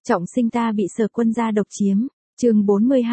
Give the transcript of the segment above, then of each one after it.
Trọng sinh ta bị Sở Quân gia độc chiếm. Chương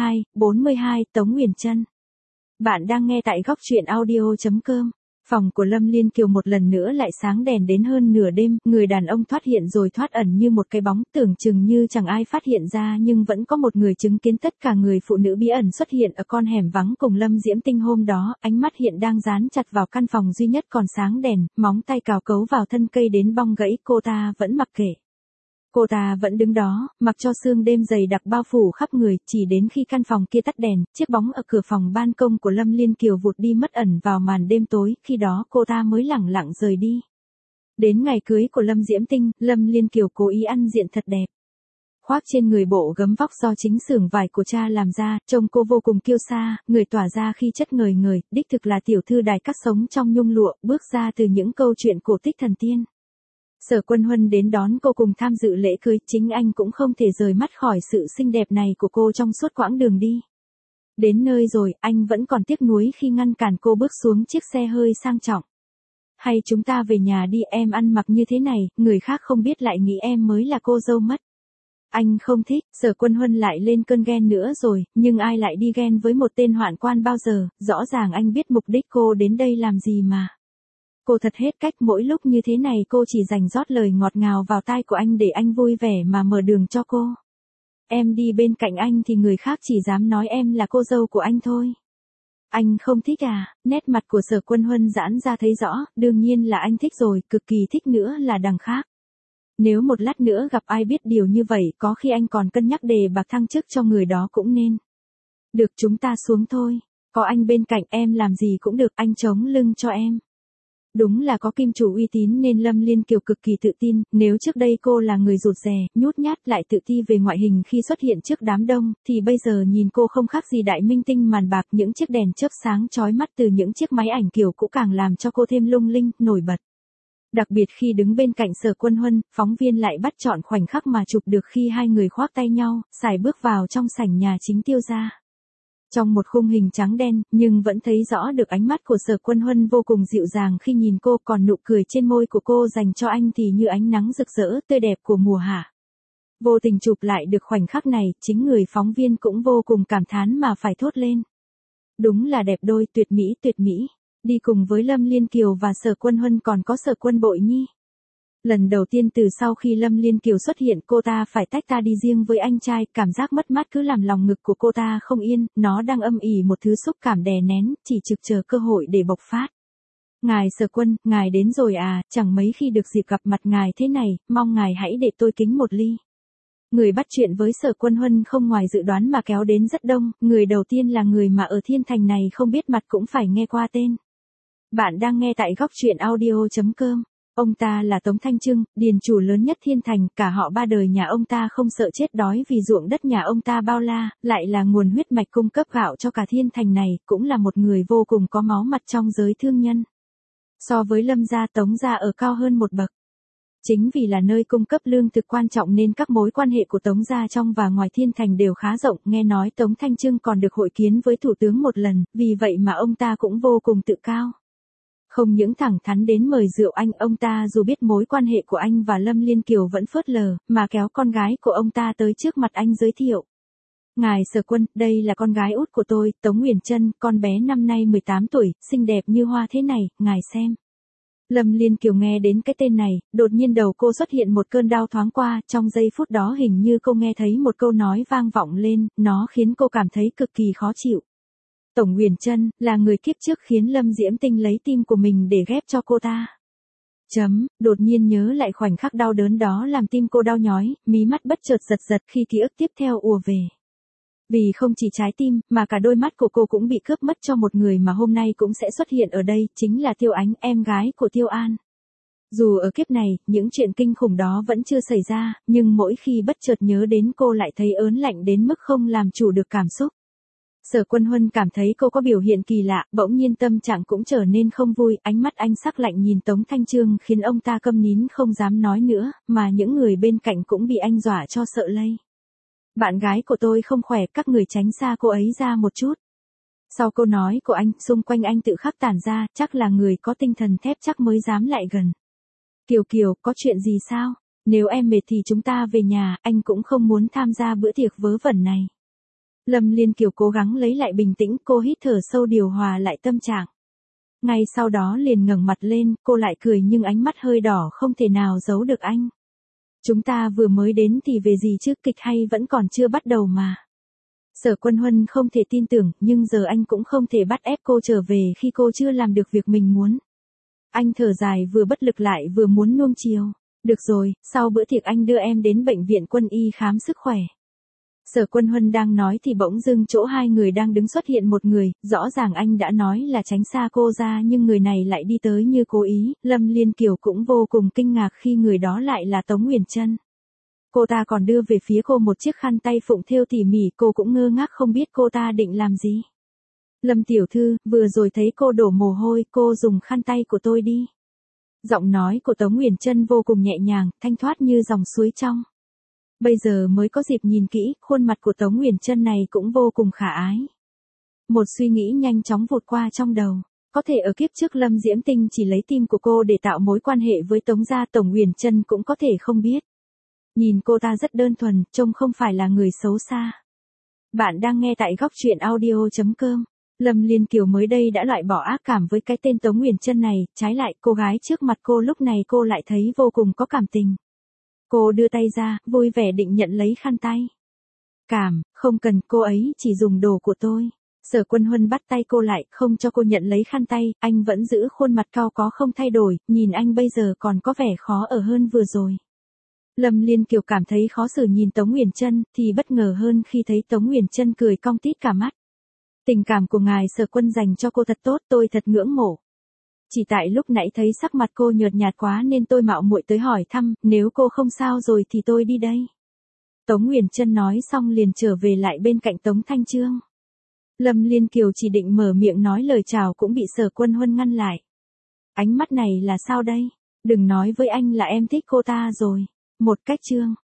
42, Tống Uyển Chân. Bạn đang nghe tại góc truyện audio.com. Phòng của Lâm Liên Kiều một lần nữa lại sáng đèn đến hơn nửa đêm, người đàn ông thoát hiện rồi thoát ẩn như một cái bóng, tưởng chừng như chẳng ai phát hiện ra nhưng vẫn có một người chứng kiến tất cả. Người phụ nữ bí ẩn xuất hiện ở con hẻm vắng cùng Lâm Diễm Tinh hôm đó, ánh mắt hiện đang dán chặt vào căn phòng duy nhất còn sáng đèn, móng tay cào cấu vào thân cây đến bong gãy, cô ta vẫn mặc kệ. Cô ta vẫn đứng đó, mặc cho sương đêm dày đặc bao phủ khắp người, chỉ đến khi căn phòng kia tắt đèn, chiếc bóng ở cửa phòng ban công của Lâm Liên Kiều vụt đi mất ẩn vào màn đêm tối, khi đó cô ta mới lẳng lặng rời đi. Đến ngày cưới của Lâm Diễm Tinh, Lâm Liên Kiều cố ý ăn diện thật đẹp. Khoác trên người bộ gấm vóc do chính xưởng vải của cha làm ra, trông cô vô cùng kiêu sa, người tỏa ra khí chất ngời ngời, đích thực là tiểu thư đài cát sống trong nhung lụa, bước ra từ những câu chuyện cổ tích thần tiên. Sở Quân Huân đến đón cô cùng tham dự lễ cưới, chính anh cũng không thể rời mắt khỏi sự xinh đẹp này của cô trong suốt quãng đường đi. Đến nơi rồi, anh vẫn còn tiếc nuối khi ngăn cản cô bước xuống chiếc xe hơi sang trọng. Hay chúng ta về nhà đi, em ăn mặc như thế này, người khác không biết lại nghĩ em mới là cô dâu mất. Anh không thích. Sở Quân Huân lại lên cơn ghen nữa rồi, nhưng ai lại đi ghen với một tên hoạn quan bao giờ, rõ ràng anh biết mục đích cô đến đây làm gì mà. Cô thật hết cách, mỗi lúc như thế này cô chỉ dành rót lời ngọt ngào vào tai của anh để anh vui vẻ mà mở đường cho cô. Em đi bên cạnh anh thì người khác chỉ dám nói em là cô dâu của anh thôi. Anh không thích à? Nét mặt của Sở Quân Huân giãn ra thấy rõ, đương nhiên là anh thích rồi, cực kỳ thích nữa là đằng khác. Nếu một lát nữa gặp ai biết điều như vậy, có khi anh còn cân nhắc đề bạc thăng chức cho người đó cũng nên. Được, chúng ta xuống thôi. Có anh bên cạnh em làm gì cũng được, anh chống lưng cho em. Đúng là có kim chủ uy tín nên Lâm Liên Kiều cực kỳ tự tin, nếu trước đây cô là người rụt rè, nhút nhát lại tự ti về ngoại hình khi xuất hiện trước đám đông, thì bây giờ nhìn cô không khác gì đại minh tinh màn bạc, những chiếc đèn chớp sáng chói mắt từ những chiếc máy ảnh kiểu cũ càng làm cho cô thêm lung linh, nổi bật. Đặc biệt khi đứng bên cạnh Sở Quân Huân, phóng viên lại bắt chọn khoảnh khắc mà chụp được khi hai người khoác tay nhau, sải bước vào trong sảnh nhà chính Tiêu gia. Trong một khung hình trắng đen, nhưng vẫn thấy rõ được ánh mắt của Sở Quân Huân vô cùng dịu dàng khi nhìn cô, còn nụ cười trên môi của cô dành cho anh thì như ánh nắng rực rỡ, tươi đẹp của mùa hạ. Vô tình chụp lại được khoảnh khắc này, chính người phóng viên cũng vô cùng cảm thán mà phải thốt lên. Đúng là đẹp đôi, tuyệt mỹ. Đi cùng với Lâm Liên Kiều và Sở Quân Huân còn có Sở Quân Bội Nhi. Lần đầu tiên từ sau khi Lâm Liên Kiều xuất hiện, cô ta phải tách ra đi riêng với anh trai, cảm giác mất mát cứ làm lòng ngực của cô ta không yên, nó đang âm ỉ một thứ xúc cảm đè nén, chỉ trực chờ cơ hội để bộc phát. Ngài Sở Quân, ngài đến rồi à, chẳng mấy khi được dịp gặp mặt ngài thế này, mong ngài hãy để tôi kính một ly. Người bắt chuyện với Sở Quân Huân không ngoài dự đoán mà kéo đến rất đông, người đầu tiên là người mà ở Thiên Thành này không biết mặt cũng phải nghe qua tên. Bạn đang nghe tại góc truyện audio.com. Ông ta là Tống Thanh Trưng, điền chủ lớn nhất Thiên Thành, cả họ ba đời nhà ông ta không sợ chết đói vì ruộng đất nhà ông ta bao la, lại là nguồn huyết mạch cung cấp gạo cho cả Thiên Thành này, cũng là một người vô cùng có máu mặt trong giới thương nhân. So với Lâm gia, Tống gia ở cao hơn một bậc. Chính vì là nơi cung cấp lương thực quan trọng nên các mối quan hệ của Tống gia trong và ngoài Thiên Thành đều khá rộng, nghe nói Tống Thanh Trưng còn được hội kiến với thủ tướng một lần, vì vậy mà ông ta cũng vô cùng tự cao. Không những thẳng thắn đến mời rượu anh, ông ta dù biết mối quan hệ của anh và Lâm Liên Kiều vẫn phớt lờ, mà kéo con gái của ông ta tới trước mặt anh giới thiệu. Ngài Sở Quân, đây là con gái út của tôi, Tống Uyển Chân, con bé năm nay 18 tuổi, xinh đẹp như hoa thế này, ngài xem. Lâm Liên Kiều nghe đến cái tên này, đột nhiên đầu cô xuất hiện một cơn đau thoáng qua, trong giây phút đó hình như cô nghe thấy một câu nói vang vọng lên, nó khiến cô cảm thấy cực kỳ khó chịu. Tổng Uyển Chân, là người kiếp trước khiến Lâm Diễm Tinh lấy tim của mình để ghép cho cô ta. Đột nhiên nhớ lại khoảnh khắc đau đớn đó làm tim cô đau nhói, mí mắt bất chợt giật khi ký ức tiếp theo ùa về. Vì không chỉ trái tim, mà cả đôi mắt của cô cũng bị cướp mất cho một người mà hôm nay cũng sẽ xuất hiện ở đây, chính là Tiêu Ánh, em gái của Tiêu An. Dù ở kiếp này, những chuyện kinh khủng đó vẫn chưa xảy ra, nhưng mỗi khi bất chợt nhớ đến cô lại thấy ớn lạnh đến mức không làm chủ được cảm xúc. Sở Quân Huân cảm thấy cô có biểu hiện kỳ lạ, bỗng nhiên tâm trạng cũng trở nên không vui, ánh mắt anh sắc lạnh nhìn Tống Thanh Trưng khiến ông ta câm nín không dám nói nữa, mà những người bên cạnh cũng bị anh dọa cho sợ lây. Bạn gái của tôi không khỏe, các người tránh xa cô ấy ra một chút. Sau câu nói của anh, xung quanh anh tự khắc tản ra, chắc là người có tinh thần thép chắc mới dám lại gần. Kiều, có chuyện gì sao? Nếu em mệt thì chúng ta về nhà, anh cũng không muốn tham gia bữa tiệc vớ vẩn này. Lâm Liên Kiều cố gắng lấy lại bình tĩnh, cô hít thở sâu điều hòa lại tâm trạng. Ngay sau đó liền ngẩng mặt lên, cô lại cười nhưng ánh mắt hơi đỏ không thể nào giấu được anh. Chúng ta vừa mới đến thì về gì chứ, kịch hay vẫn còn chưa bắt đầu mà. Sở Quân Huân không thể tin tưởng, nhưng giờ anh cũng không thể bắt ép cô trở về khi cô chưa làm được việc mình muốn. Anh thở dài vừa bất lực lại vừa muốn nuông chiều. Được rồi, sau bữa tiệc anh đưa em đến bệnh viện quân y khám sức khỏe. Sở Quân Huân đang nói thì bỗng dưng chỗ hai người đang đứng xuất hiện một người, rõ ràng anh đã nói là tránh xa cô ra nhưng người này lại đi tới như cố ý, Lâm Liên Kiều cũng vô cùng kinh ngạc khi người đó lại là Tống Uyển Chân. Cô ta còn đưa về phía cô một chiếc khăn tay phụng thêu tỉ mỉ, cô cũng ngơ ngác không biết cô ta định làm gì. Lâm tiểu thư, vừa rồi thấy cô đổ mồ hôi, cô dùng khăn tay của tôi đi. Giọng nói của Tống Uyển Chân vô cùng nhẹ nhàng, thanh thoát như dòng suối trong. Bây giờ mới có dịp nhìn kỹ, khuôn mặt của Tống Uyển Chân này cũng vô cùng khả ái. Một suy nghĩ nhanh chóng vụt qua trong đầu. Có thể ở kiếp trước Lâm Diễm Tinh chỉ lấy tim của cô để tạo mối quan hệ với Tống gia, Tống Uyển Chân cũng có thể không biết. Nhìn cô ta rất đơn thuần, trông không phải là người xấu xa. Bạn đang nghe tại góc truyện audio.com. Lâm Liên Kiều mới đây đã loại bỏ ác cảm với cái tên Tống Uyển Chân này, trái lại cô gái trước mặt cô lúc này cô lại thấy vô cùng có cảm tình. Cô đưa tay ra, vui vẻ định nhận lấy khăn tay. Không cần, cô ấy chỉ dùng đồ của tôi. Sở Quân Huân bắt tay cô lại, không cho cô nhận lấy khăn tay, anh vẫn giữ khuôn mặt cao có không thay đổi, nhìn anh bây giờ còn có vẻ khó ở hơn vừa rồi. Lâm Liên Kiều cảm thấy khó xử nhìn Tống Uyển Chân, thì bất ngờ hơn khi thấy Tống Uyển Chân cười cong tít cả mắt. Tình cảm của ngài Sở Quân dành cho cô thật tốt, tôi thật ngưỡng mộ. Chỉ tại lúc nãy thấy sắc mặt cô nhợt nhạt quá nên tôi mạo muội tới hỏi thăm, nếu cô không sao rồi thì tôi đi đây. Tống Uyển Chân nói xong liền trở về lại bên cạnh Tống Thanh Trương. Lâm Liên Kiều chỉ định mở miệng nói lời chào cũng bị Sở Quân Huân ngăn lại. Ánh mắt này là sao đây? Đừng nói với anh là em thích cô ta rồi. Một cách Trương.